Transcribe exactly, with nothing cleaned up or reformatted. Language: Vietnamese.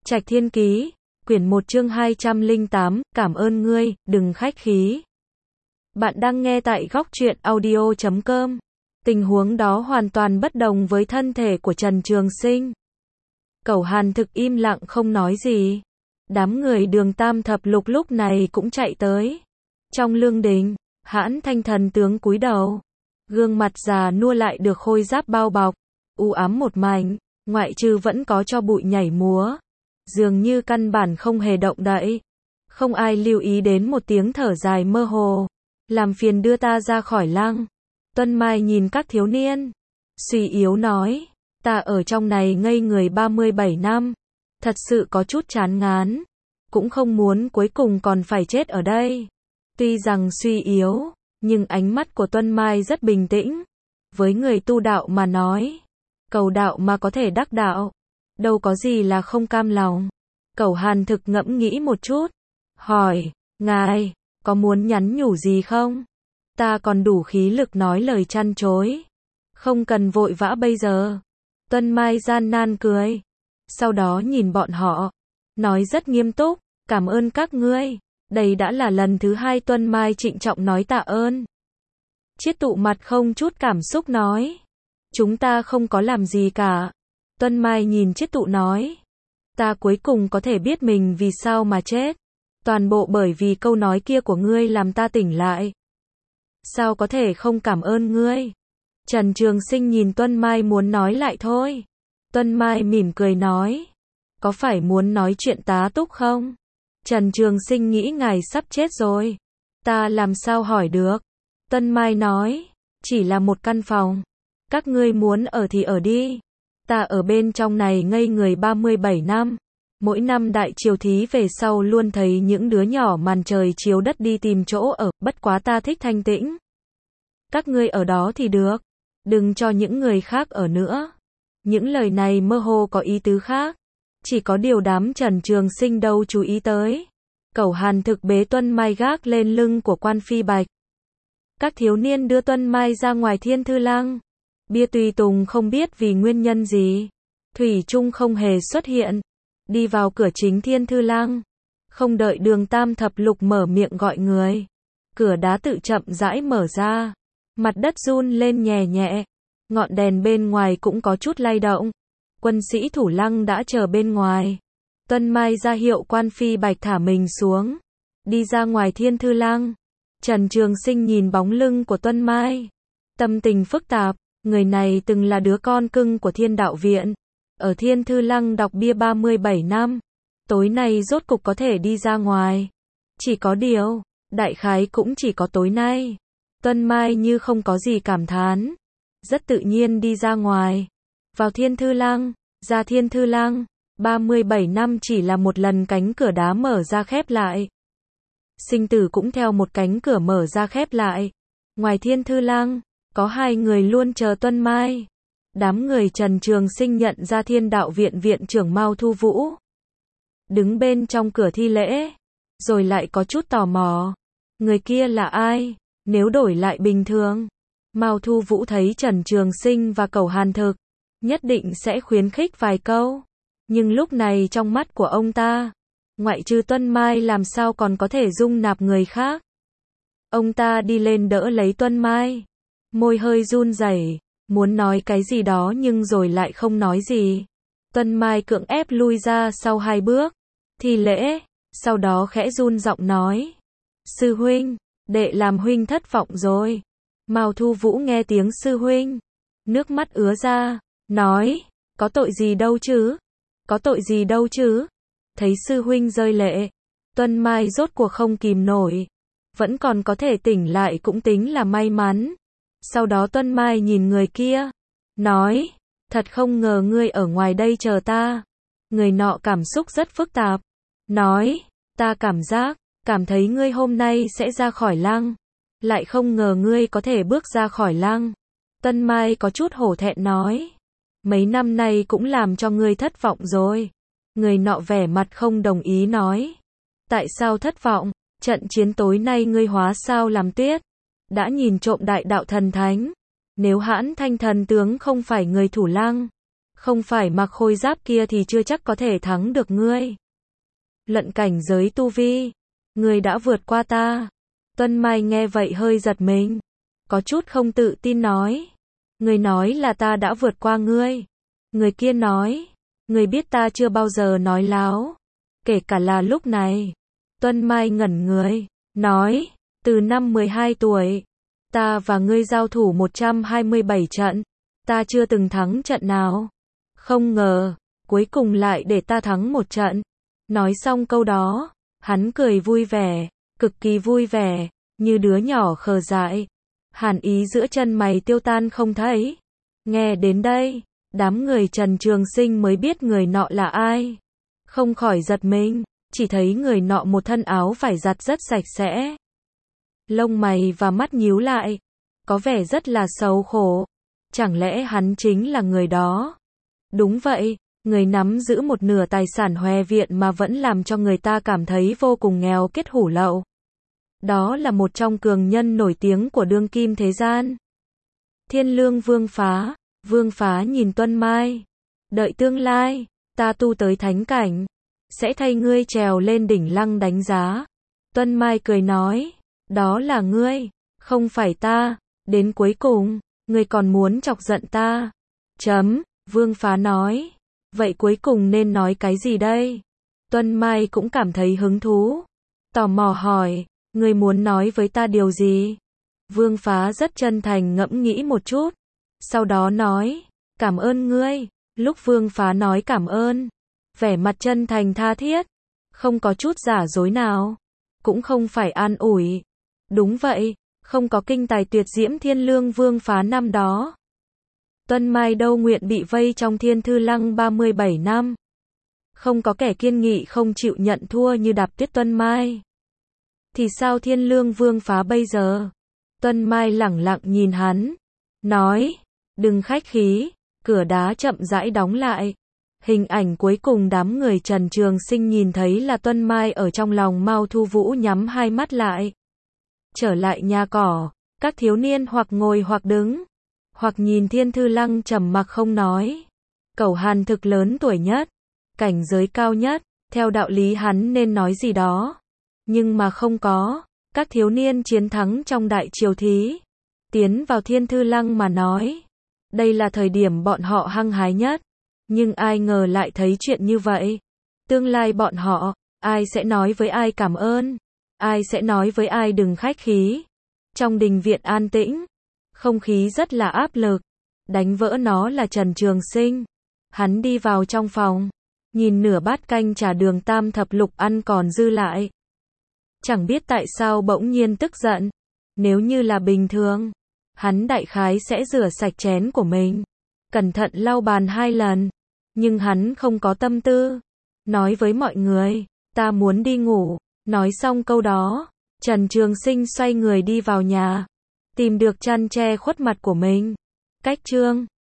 Trạch Thiên Ký, quyển một chương hai trăm lẻ tám, cảm ơn ngươi, đừng khách khí. Bạn đang nghe tại góc truyện audio chấm com. Tình huống đó hoàn toàn bất đồng với thân thể của Trần Trường Sinh. Cẩu Hàn Thực im lặng không nói gì. Đám người Đường Tam Thập Lục lúc này cũng chạy tới. Trong lương đình, Hãn Thanh thần tướng cúi đầu. Gương mặt già nua lại được khôi giáp bao bọc. U ám một mảnh, ngoại trừ vẫn có cho bụi nhảy múa. Dường như căn bản không hề động đậy. Không ai lưu ý đến một tiếng thở dài mơ hồ. Làm phiền đưa ta ra khỏi lăng. Tuân Mai nhìn các thiếu niên. Suy yếu nói. Ta ở trong này ngây người ba mươi bảy năm. Thật sự có chút chán ngán. Cũng không muốn cuối cùng còn phải chết ở đây. Tuy rằng suy yếu, nhưng ánh mắt của Tuân Mai rất bình tĩnh. Với người tu đạo mà nói. Cầu đạo mà có thể đắc đạo. Đâu có gì là không cam lòng. Cẩu Hàn Thực ngẫm nghĩ một chút. Hỏi, ngài, có muốn nhắn nhủ gì không? Ta còn đủ khí lực nói lời chăn chối. Không cần vội vã bây giờ. Tuân Mai gian nan cười. Sau đó nhìn bọn họ. Nói rất nghiêm túc, cảm ơn các ngươi. Đây đã là lần thứ hai Tuân Mai trịnh trọng nói tạ ơn. Chiết Tụ mặt không chút cảm xúc nói. Chúng ta không có làm gì cả. Tuân Mai nhìn Chiết Tụ nói. Ta cuối cùng có thể biết mình vì sao mà chết. Toàn bộ bởi vì câu nói kia của ngươi làm ta tỉnh lại. Sao có thể không cảm ơn ngươi? Trần Trường Sinh nhìn Tuân Mai muốn nói lại thôi. Tuân Mai mỉm cười nói. Có phải muốn nói chuyện tá túc không? Trần Trường Sinh nghĩ ngài sắp chết rồi. Ta làm sao hỏi được? Tuân Mai nói. Chỉ là một căn phòng. Các ngươi muốn ở thì ở đi. Ta ở bên trong này ngây người ba mươi bảy năm. Mỗi năm đại triều thí về sau luôn thấy những đứa nhỏ màn trời chiếu đất đi tìm chỗ ở, bất quá ta thích thanh tĩnh. Các ngươi ở đó thì được. Đừng cho những người khác ở nữa. Những lời này mơ hồ có ý tứ khác. Chỉ có điều đám Trần Trường Sinh đâu chú ý tới. Cẩu Hàn Thực bế Tuân Mai gác lên lưng của Quan Phi Bạch. Các thiếu niên đưa Tuân Mai ra ngoài Thiên Thư Lăng. Bia Tùy Tùng không biết vì nguyên nhân gì. Thủy Trung không hề xuất hiện. Đi vào cửa chính Thiên Thư Lăng. Không đợi Đường Tam Thập Lục mở miệng gọi người. Cửa đá tự chậm rãi mở ra. Mặt đất run lên nhẹ nhẹ. Ngọn đèn bên ngoài cũng có chút lay động. Quân sĩ thủ lăng đã chờ bên ngoài. Tuân Mai ra hiệu Quan Phi Bạch thả mình xuống. Đi ra ngoài Thiên Thư Lăng. Trần Trường Sinh nhìn bóng lưng của Tuân Mai. Tâm tình phức tạp. Người này từng là đứa con cưng của Thiên Đạo Viện. Ở Thiên Thư Lăng đọc bia ba mươi bảy năm. Tối nay rốt cục có thể đi ra ngoài. Chỉ có điều, đại khái cũng chỉ có tối nay. Tuân Mai như không có gì cảm thán. Rất tự nhiên đi ra ngoài. Vào Thiên Thư Lăng, ra Thiên Thư Lăng. ba mươi bảy năm chỉ là một lần cánh cửa đá mở ra khép lại. Sinh tử cũng theo một cánh cửa mở ra khép lại. Ngoài Thiên Thư Lăng, có hai người luôn chờ Tuân Mai. Đám người Trần Trường Sinh nhận ra Thiên Đạo Viện viện trưởng Mao Thu Vũ. Đứng bên trong cửa thi lễ. Rồi lại có chút tò mò. Người kia là ai? Nếu đổi lại bình thường. Mao Thu Vũ thấy Trần Trường Sinh và Cẩu Hàn Thực. Nhất định sẽ khuyến khích vài câu. Nhưng lúc này trong mắt của ông ta. Ngoại trừ Tuân Mai làm sao còn có thể dung nạp người khác. Ông ta đi lên đỡ lấy Tuân Mai. Môi hơi run rẩy. Muốn nói cái gì đó nhưng rồi lại không nói gì. Tuân Mai cưỡng ép lui ra sau hai bước. Thi lễ. Sau đó khẽ run giọng nói. Sư huynh, đệ làm huynh thất vọng rồi. Mao Thu Vũ nghe tiếng sư huynh. Nước mắt ứa ra. Nói. Có tội gì đâu chứ? Có tội gì đâu chứ? Thấy sư huynh rơi lệ. Tuân Mai rốt cuộc không kìm nổi. Vẫn còn có thể tỉnh lại cũng tính là may mắn. Sau đó Tuân Mai nhìn người kia. Nói. Thật không ngờ ngươi ở ngoài đây chờ ta. Người nọ cảm xúc rất phức tạp. Nói. Ta cảm giác. Cảm thấy ngươi hôm nay sẽ ra khỏi lăng. Lại không ngờ ngươi có thể bước ra khỏi lăng. Tuân Mai có chút hổ thẹn nói. Mấy năm nay cũng làm cho ngươi thất vọng rồi. Người nọ vẻ mặt không đồng ý nói. Tại sao thất vọng? Trận chiến tối nay ngươi hóa sao làm tuyết. Đã nhìn trộm đại đạo thần thánh. Nếu Hãn Thanh thần tướng không phải người thủ lăng. Không phải mặc khôi giáp kia thì chưa chắc có thể thắng được ngươi. Luận cảnh giới tu vi, ngươi đã vượt qua ta. Tuân Mai nghe vậy hơi giật mình. Có chút không tự tin nói. Ngươi nói là ta đã vượt qua ngươi. Người kia nói. Ngươi biết ta chưa bao giờ nói láo. Kể cả là lúc này. Tuân Mai ngẩn người. Nói. Từ năm mười hai tuổi. Ta và ngươi giao thủ một trăm hai mươi bảy trận. Ta chưa từng thắng trận nào. Không ngờ. Cuối cùng lại để ta thắng một trận. Nói xong câu đó. Hắn cười vui vẻ. Cực kỳ vui vẻ. Như đứa nhỏ khờ dại. Hàn ý giữa chân mày tiêu tan không thấy. Nghe đến đây, đám người Trần Trường Sinh mới biết người nọ là ai. Không khỏi giật mình, chỉ thấy người nọ một thân áo vải giặt rất sạch sẽ. Lông mày và mắt nhíu lại, có vẻ rất là xấu khổ. Chẳng lẽ hắn chính là người đó? Đúng vậy, người nắm giữ một nửa tài sản Hoè Viện mà vẫn làm cho người ta cảm thấy vô cùng nghèo kết hủ lậu. Đó là một trong cường nhân nổi tiếng của đương kim thế gian. Thiên Lương Vương Phá. Vương Phá nhìn Tuân Mai. Đợi tương lai, ta tu tới thánh cảnh, sẽ thay ngươi trèo lên đỉnh lăng đánh giá. Tuân Mai cười nói, đó là ngươi, không phải ta. Đến cuối cùng, ngươi còn muốn chọc giận ta. Chấm, Vương Phá nói. Vậy cuối cùng nên nói cái gì đây? Tuân Mai cũng cảm thấy hứng thú. Tò mò hỏi. Ngươi muốn nói với ta điều gì? Vương Phá rất chân thành ngẫm nghĩ một chút. Sau đó nói, cảm ơn ngươi. Lúc Vương Phá nói cảm ơn, vẻ mặt chân thành tha thiết, không có chút giả dối nào, cũng không phải an ủi. Đúng vậy, không có kinh tài tuyệt diễm Thiên Lương Vương Phá năm đó. Tuân Mai đâu nguyện bị vây trong Thiên Thư Lăng ba mươi bảy năm. Không có kẻ kiên nghị không chịu nhận thua như Đạp Tuyết Tuân Mai. Thì sao Thiên Lương Vương Phá bây giờ? Tuân Mai lẳng lặng nhìn hắn, nói, đừng khách khí. Cửa đá chậm rãi đóng lại. Hình ảnh cuối cùng đám người Trần Trường Sinh nhìn thấy là Tuân Mai ở trong lòng Mao Thu Vũ nhắm hai mắt lại. Trở lại nhà cỏ, các thiếu niên hoặc ngồi hoặc đứng, hoặc nhìn Thiên Thư Lăng trầm mặc không nói. Cẩu Hàn thực lớn tuổi nhất, cảnh giới cao nhất, theo đạo lý hắn nên nói gì đó. Nhưng mà không có, các thiếu niên chiến thắng trong đại triều thí, tiến vào Thiên Thư Lăng mà nói. Đây là thời điểm bọn họ hăng hái nhất. Nhưng ai ngờ lại thấy chuyện như vậy. Tương lai bọn họ, ai sẽ nói với ai cảm ơn? Ai sẽ nói với ai đừng khách khí? Trong đình viện an tĩnh, không khí rất là áp lực. Đánh vỡ nó là Trần Trường Sinh. Hắn đi vào trong phòng, nhìn nửa bát canh trà đường tam thập lục ăn còn dư lại. Chẳng biết tại sao bỗng nhiên tức giận. Nếu như là bình thường, hắn đại khái sẽ rửa sạch chén của mình, cẩn thận lau bàn hai lần. Nhưng hắn không có tâm tư. Nói với mọi người, ta muốn đi ngủ. Nói xong câu đó, Trần Trường Sinh xoay người đi vào nhà, tìm được chăn che khuất mặt của mình. Cách chương